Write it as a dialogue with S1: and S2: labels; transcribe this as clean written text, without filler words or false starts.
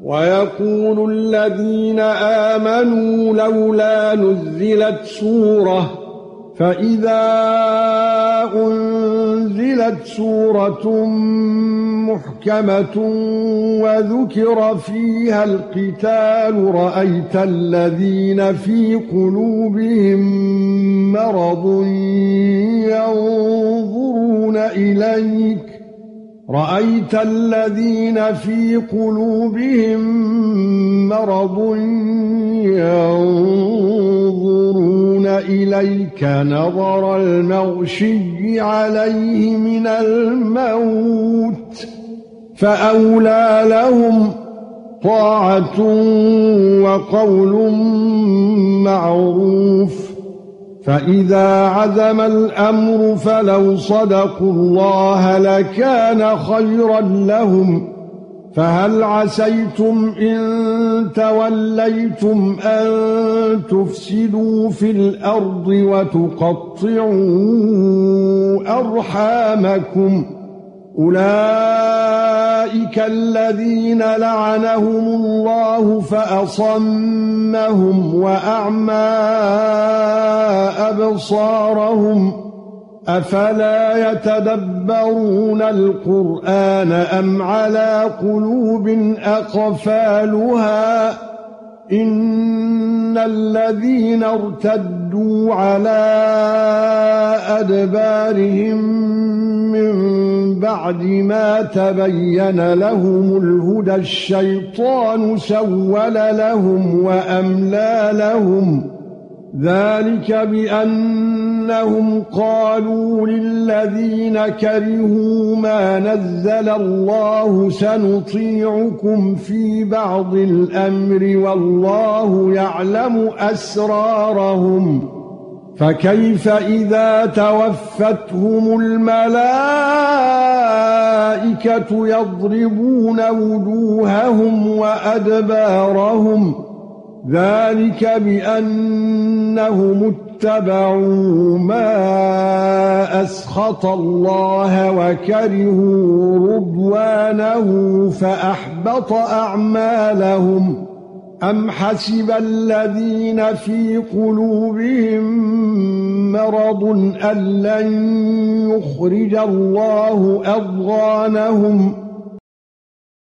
S1: وَيَقُولُ الَّذِينَ آمَنُوا لَوْلَا نُزِّلَتْ سُورَةٌ فَإِذَا أُنزِلَتْ سُورَةٌ مُحْكَمَةٌ وَذُكِرَ فِيهَا الْقِتَالُ رَأَيْتَ الَّذِينَ فِي قُلُوبِهِم مَّرَضٌ يَنظُرُونَ إِلَيْكَ نَظَرَ الْمَغْشِيِّ عَلَيْهِ مِنَ الْمَوْتِ فَأَوْلَى لَهُمْ طَاعَةٌ وَقَوْلٌ مَّعْرُوفٌ فَإِذَا عَزَمَ الْأَمْرُ فَلَوْ صَدَقُوا اللَّهَ لَكَانَ خَيْرًا لَّهُمْ فَهَلْ عَسَيْتُمْ إِن تَوَلَّيْتُمْ أَن تُفْسِدُوا فِي الْأَرْضِ وَتُقَطِّعُوا أَرْحَامَكُمْ أُولَئِكَ الَّذِينَ لَعَنَهُمُ اللَّهُ فَأَصَمَّهُمْ وَأَعْمَى أَبْصَارَهُمْ أَفَلَا يَتَدَبَّرُونَ الْقُرْآنَ أَمْ عَلَى قُلُوبٍ أَقْفَالُهَا إِنَّ الَّذِينَ ارْتَدُّوا عَلَى أَدْبَارِهِمْ مِنْ بَعْدِ مَا تَبَيَّنَ لَهُمُ الْهُدَى الشَّيْطَانُ سَوَّلَ لَهُمْ وَأَمْلَى لَهُمْ ذَلِكَ بِأَنَّهُمْ قَالُوا لِلَّذِينَ كَرِهُوا مَا نَزَّلَ اللَّهُ سَنُطِيعُكُمْ فِي بَعْضِ الْأَمْرِ وَاللَّهُ يَعْلَمُ أَسْرَارَهُمْ فَكَيْفَ إِذَا تَوَفَّتْهُمُ الْمَلَائِكَةُ يَضْرِبُونَ وُجُوهَهُمْ وَأَدْبَارَهُمْ ذَلِكَ بِأَنَّهُمُ اتَّبَعُوا مَا أَسْخَطَ اللَّهَ وَكَرِهُوا رِضْوَانَهُ فَأَحْبَطَ أَعْمَالَهُمْ أَمْ حَسِبَ الَّذِينَ فِي قُلُوبِهِم مَّرَضٌ أَن لَّن يُخْرِجَ اللَّهُ أَضْغَانَهُمْ